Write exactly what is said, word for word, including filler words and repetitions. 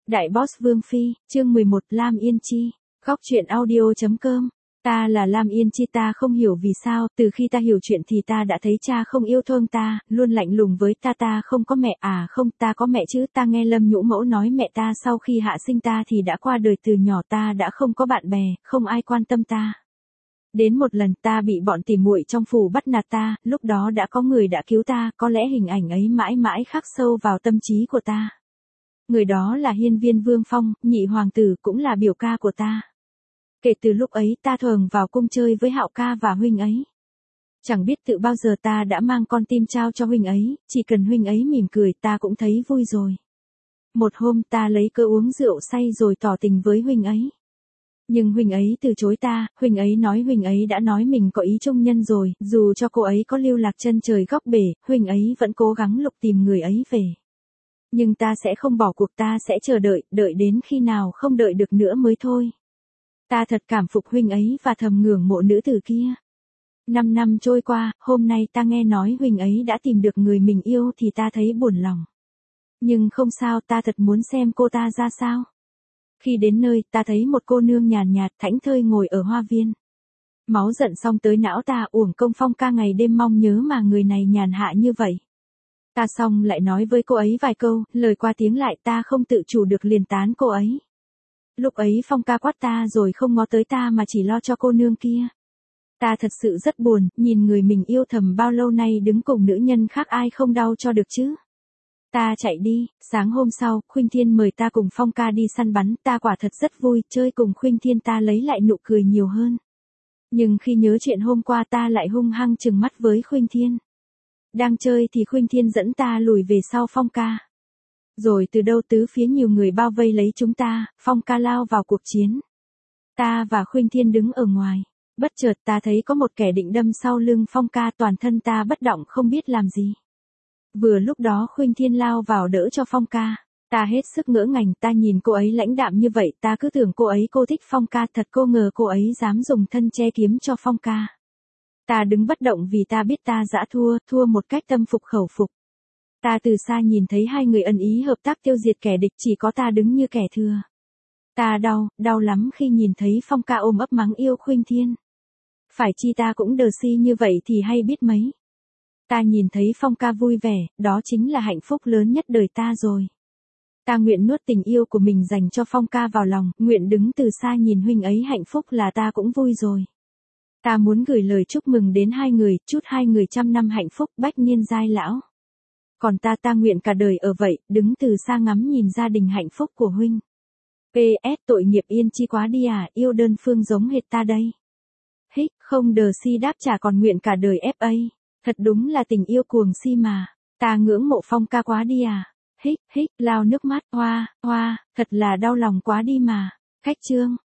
Đại Boss Vương Phi, chương mười một Lam Yên Chi, góc truyện audio.com. Ta là Lam Yên Chi, ta không hiểu vì sao, từ khi ta hiểu chuyện thì ta đã thấy cha không yêu thương ta, luôn lạnh lùng với ta. Ta không có mẹ à? Không, ta có mẹ chứ. Ta nghe Lâm Nhũ Mẫu nói mẹ ta sau khi hạ sinh ta thì đã qua đời từ nhỏ. Ta đã không có bạn bè, không ai quan tâm ta. Đến một lần ta bị bọn tỉ muội trong phủ bắt nạt ta, lúc đó đã có người đã cứu ta, có lẽ hình ảnh ấy mãi mãi khắc sâu vào tâm trí của ta. Người đó là Hiên Viên Vương Phong, nhị hoàng tử, cũng là biểu ca của ta. Kể từ lúc ấy ta thường vào cung chơi với Hạo ca và huynh ấy. Chẳng biết tự bao giờ ta đã mang con tim trao cho huynh ấy, chỉ cần huynh ấy mỉm cười ta cũng thấy vui rồi. Một hôm ta lấy cớ uống rượu say rồi tỏ tình với huynh ấy. Nhưng huynh ấy từ chối ta, huynh ấy nói huynh ấy đã nói mình có ý trung nhân rồi, dù cho cô ấy có lưu lạc chân trời góc bể, huynh ấy vẫn cố gắng lục tìm người ấy về. Nhưng ta sẽ không bỏ cuộc, ta sẽ chờ đợi, đợi đến khi nào không đợi được nữa mới thôi. Ta thật cảm phục huynh ấy và thầm ngưỡng mộ nữ tử kia. Năm năm trôi qua, hôm nay ta nghe nói huynh ấy đã tìm được người mình yêu thì ta thấy buồn lòng. Nhưng không sao, ta thật muốn xem cô ta ra sao. Khi đến nơi, ta thấy một cô nương nhàn nhạt, thảnh thơi ngồi ở hoa viên. Máu giận xong tới não ta, uổng công Phong ca ngày đêm mong nhớ mà người này nhàn hạ như vậy. Ta xong lại nói với cô ấy vài câu, lời qua tiếng lại ta không tự chủ được liền tán cô ấy. Lúc ấy Phong ca quát ta rồi không ngó tới ta mà chỉ lo cho cô nương kia. Ta thật sự rất buồn, nhìn người mình yêu thầm bao lâu nay đứng cùng nữ nhân khác ai không đau cho được chứ. Ta chạy đi, sáng hôm sau, Khuynh Thiên mời ta cùng Phong ca đi săn bắn, ta quả thật rất vui, chơi cùng Khuynh Thiên ta lấy lại nụ cười nhiều hơn. Nhưng khi nhớ chuyện hôm qua ta lại hung hăng trừng mắt với Khuynh Thiên. Đang chơi thì Khuynh Thiên dẫn ta lùi về sau Phong ca. Rồi từ đâu tứ phía nhiều người bao vây lấy chúng ta, Phong ca lao vào cuộc chiến. Ta và Khuynh Thiên đứng ở ngoài, bất chợt ta thấy có một kẻ định đâm sau lưng Phong ca, toàn thân ta bất động không biết làm gì. Vừa lúc đó Khuynh Thiên lao vào đỡ cho Phong ca, ta hết sức ngỡ ngàng, ta nhìn cô ấy lãnh đạm như vậy, ta cứ tưởng cô ấy cô thích Phong ca, thật cô ngờ cô ấy dám dùng thân che kiếm cho Phong ca. Ta đứng bất động vì ta biết ta dã thua, thua một cách tâm phục khẩu phục. Ta từ xa nhìn thấy hai người ân ý hợp tác tiêu diệt kẻ địch, chỉ có ta đứng như kẻ thua. Ta đau, đau lắm khi nhìn thấy Phong ca ôm ấp mắng yêu Khuynh Thiên. Phải chi ta cũng đờ si như vậy thì hay biết mấy. Ta nhìn thấy Phong ca vui vẻ, đó chính là hạnh phúc lớn nhất đời ta rồi. Ta nguyện nuốt tình yêu của mình dành cho Phong ca vào lòng, nguyện đứng từ xa nhìn huynh ấy hạnh phúc là ta cũng vui rồi. Ta muốn gửi lời chúc mừng đến hai người, chúc hai người trăm năm hạnh phúc, bách niên giai lão. Còn ta ta nguyện cả đời ở vậy, đứng từ xa ngắm nhìn gia đình hạnh phúc của huynh. pê ét tội nghiệp Yên Chi quá đi à, yêu đơn phương giống hệt ta đây. Hích, không đờ si đáp trả còn nguyện cả đời ép a. Thật đúng là tình yêu cuồng si mà. Ta ngưỡng mộ Phong ca quá đi à. Hích, hích, lao nước mắt, hoa, hoa, thật là đau lòng quá đi mà. Khách trương.